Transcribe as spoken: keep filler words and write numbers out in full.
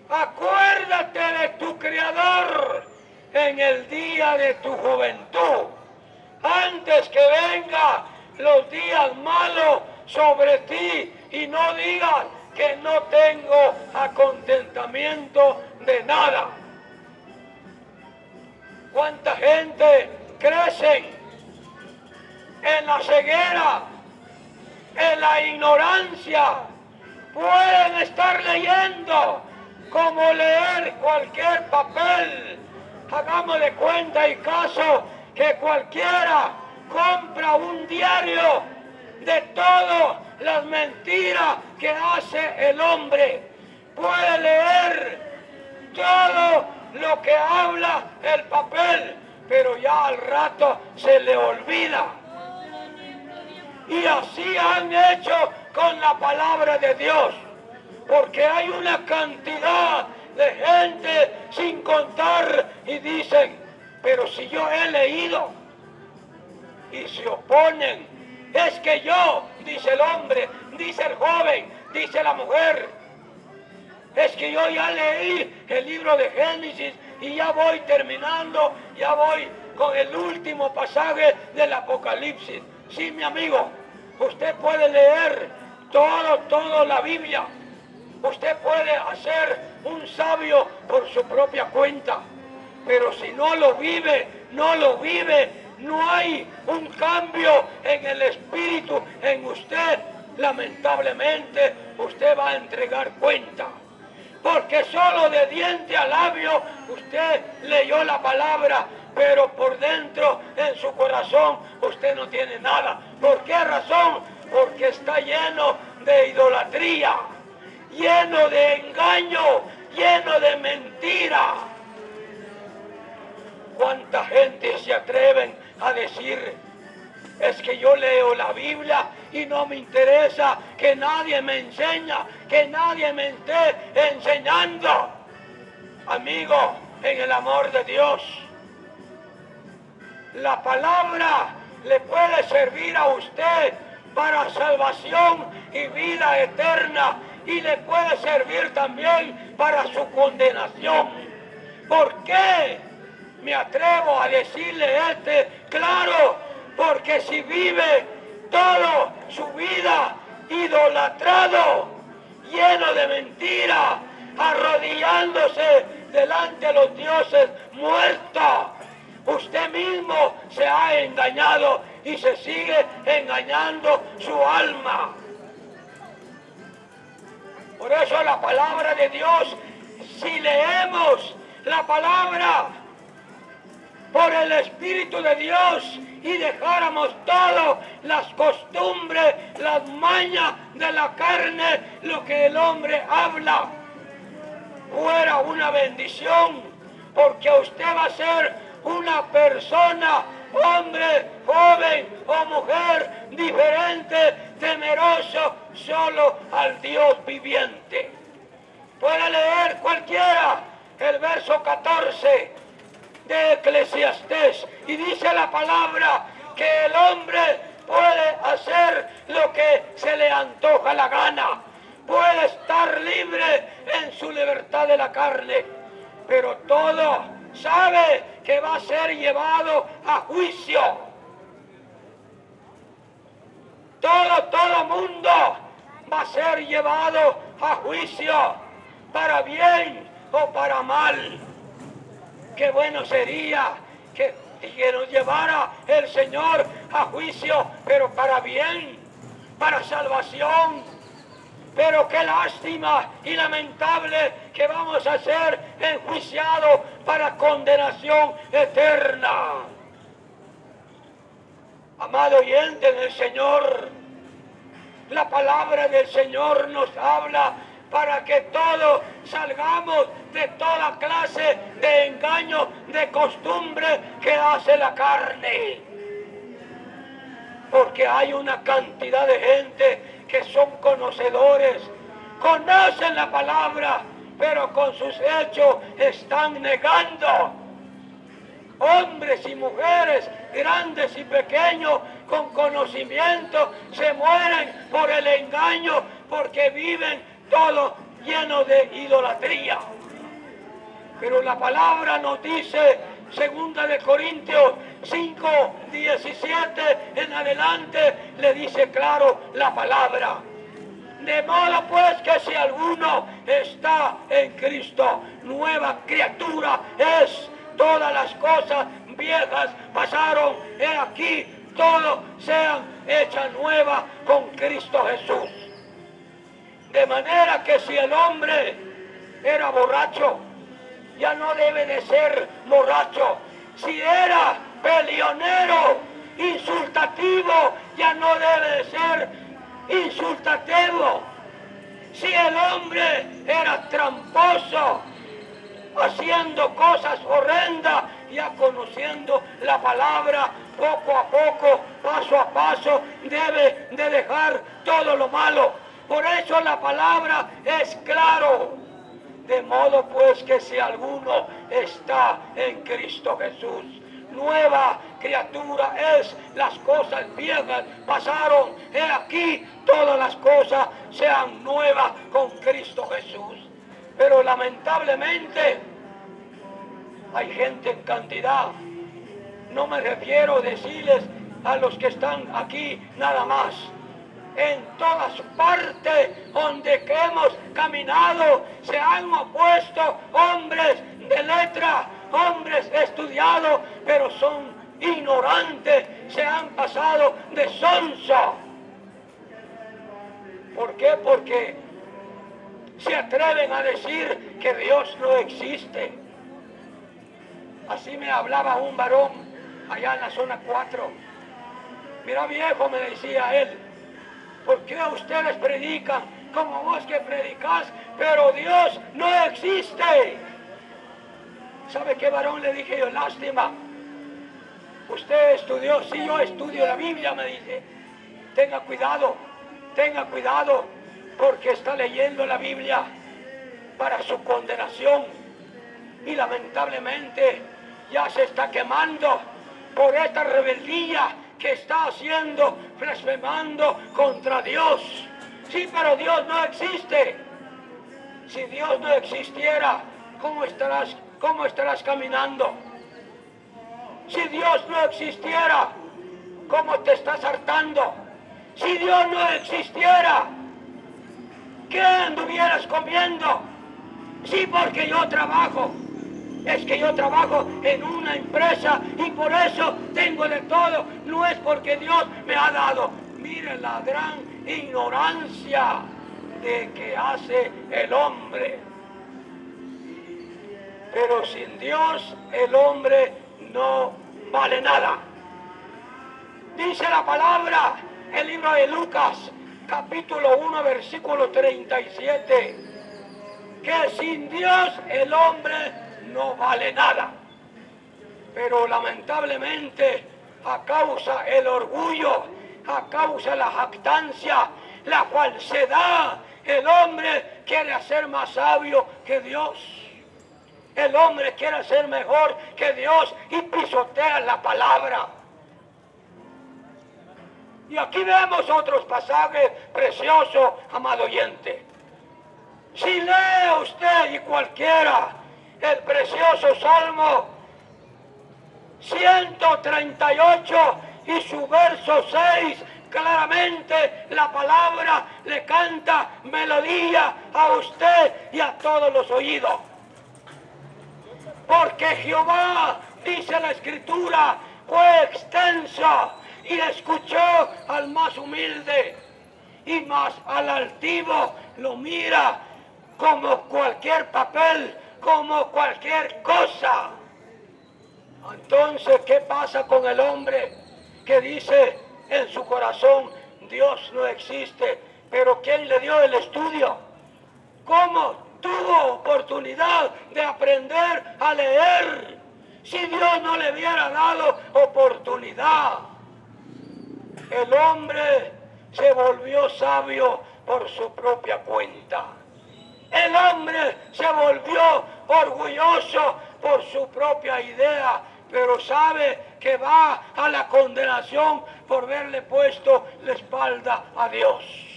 Acuérdate de tu Creador en el día de tu juventud, antes que vengan los días malos sobre ti y no digas que no tengo acontentamiento de nada. ¿Cuánta gente crece en la ceguera, en la ignorancia? Pueden estar leyendo como leer cualquier papel. Hagamos de cuenta y caso que cualquiera compra un diario de todas las mentiras que hace el hombre. Puede leer todo lo que habla el papel, pero ya al rato se le olvida. Y así han hecho con la palabra de Dios, porque hay una cantidad de gente sin contar y dicen, pero si yo he leído, y se oponen. Es que yo, dice el hombre, dice el joven, dice la mujer, es que yo ya leí el libro de Génesis y ya voy terminando, ya voy con el último pasaje del Apocalipsis. Sí, mi amigo, usted puede leer todo, todo la Biblia. Usted puede hacer un sabio por su propia cuenta, pero si no lo vive, no lo vive, no hay un cambio en el espíritu en usted, lamentablemente usted va a entregar cuenta. Porque solo de diente a labio usted leyó la palabra, pero por dentro, en su corazón, usted no tiene nada. ¿Por qué razón? Porque está lleno de idolatría, lleno de engaño, lleno de mentira. ¿Cuánta gente se atreven a decir, es que yo leo la Biblia y no me interesa que nadie me enseña, que nadie me esté enseñando? Amigo, en el amor de Dios, la palabra le puede servir a usted para salvación y vida eterna, y le puede servir también para su condenación. ¿Por qué me atrevo a decirle este? Claro, porque si vive toda su vida idolatrado, lleno de mentira, arrodillándose delante de los dioses muertos, usted mismo se ha engañado y se sigue engañando su alma. Por eso la palabra de Dios, si leemos la palabra por el Espíritu de Dios y dejáramos todas las costumbres, las mañas de la carne, lo que el hombre habla, fuera una bendición, porque usted va a ser una persona, hombre, joven o mujer, diferente, temeroso solo al Dios viviente. Puede leer cualquiera el verso catorce de Eclesiastés y dice la palabra que el hombre puede hacer lo que se le antoja la gana, puede estar libre en su libertad de la carne, pero todo sabe que va a ser llevado a juicio. Todo, todo mundo va a ser llevado a juicio, para bien o para mal. Qué bueno sería que, que nos llevara el Señor a juicio, pero para bien, para salvación. Pero qué lástima y lamentable que vamos a ser enjuiciados para condenación eterna. Amado oyente del Señor, la palabra del Señor nos habla para que todos salgamos de toda clase de engaño, de costumbre que hace la carne. Porque hay una cantidad de gente que son conocedores, conocen la palabra, pero con sus hechos están negando. Hombres y mujeres, grandes y pequeños, con conocimiento, se mueren por el engaño, porque viven todo lleno de idolatría. Pero la palabra nos dice, segunda de Corintios cinco, diecisiete en adelante, le dice claro la palabra. De modo pues que si alguno está en Cristo, nueva criatura es. Todas las cosas viejas pasaron, he aquí, todo sean hechas nuevas con Cristo Jesús. De manera que si el hombre era borracho, ya no debe de ser borracho. Si era peleonero, insultativo, ya no debe de ser insultativo. Si el hombre era tramposo, haciendo cosas horrendas, ya conociendo la palabra, poco a poco, paso a paso, debe de dejar todo lo malo. Por eso la palabra es claro. De modo pues que si alguno está en Cristo Jesús, nueva criatura es. Las cosas viejas pasaron, he aquí, todas las cosas sean nuevas con Cristo Jesús. Pero lamentablemente hay gente en cantidad. No me refiero a decirles a los que están aquí nada más. En todas partes donde que hemos caminado se han opuesto hombres de letra, hombres estudiados, pero son ignorantes, se han pasado de sonso. ¿Por qué? Porque se atreven a decir que Dios no existe. Así me hablaba un varón allá en la zona cuatro. Mira, viejo, me decía él, ¿por qué ustedes predican como vos que predicás, pero Dios no existe? ¿Sabe qué, varón? Le dije yo, lástima. Usted estudió, sí, yo estudio la Biblia, me dice. Tenga cuidado, tenga cuidado, porque está leyendo la Biblia para su condenación. Y lamentablemente ya se está quemando por esta rebeldía que está haciendo, blasfemando contra Dios. Sí, pero Dios no existe. Si Dios no existiera, ¿cómo estarás, cómo estarás caminando? Si Dios no existiera, ¿cómo te estás hartando? Si Dios no existiera, ¿qué anduvieras comiendo? Sí, porque yo trabajo. Es que yo trabajo en una empresa y por eso tengo de todo. No es porque Dios me ha dado. Mire la gran ignorancia de que hace el hombre. Pero sin Dios el hombre no vale nada. Dice la palabra, el libro de Lucas, capítulo uno, versículo treinta y siete, que sin Dios el hombre no vale nada. Pero lamentablemente, a causa el orgullo, a causa la jactancia, la falsedad, el hombre quiere ser más sabio que Dios. El hombre quiere ser mejor que Dios y pisotea la palabra. Y aquí vemos otros pasajes preciosos, amado oyente. Si lee usted y cualquiera el precioso Salmo ciento treinta y ocho y su verso seis, claramente la palabra le canta melodía a usted y a todos los oídos. Porque Jehová, dice la Escritura, fue extenso y escuchó al más humilde, y más al altivo lo mira como cualquier papel, como cualquier cosa. Entonces, ¿qué pasa con el hombre que dice en su corazón, Dios no existe? Pero ¿quién le dio el estudio? ¿Cómo tuvo oportunidad de aprender a leer si Dios no le hubiera dado oportunidad? El hombre se volvió sabio por su propia cuenta. El hombre se volvió orgulloso por su propia idea, pero sabe que va a la condenación por haberle puesto la espalda a Dios.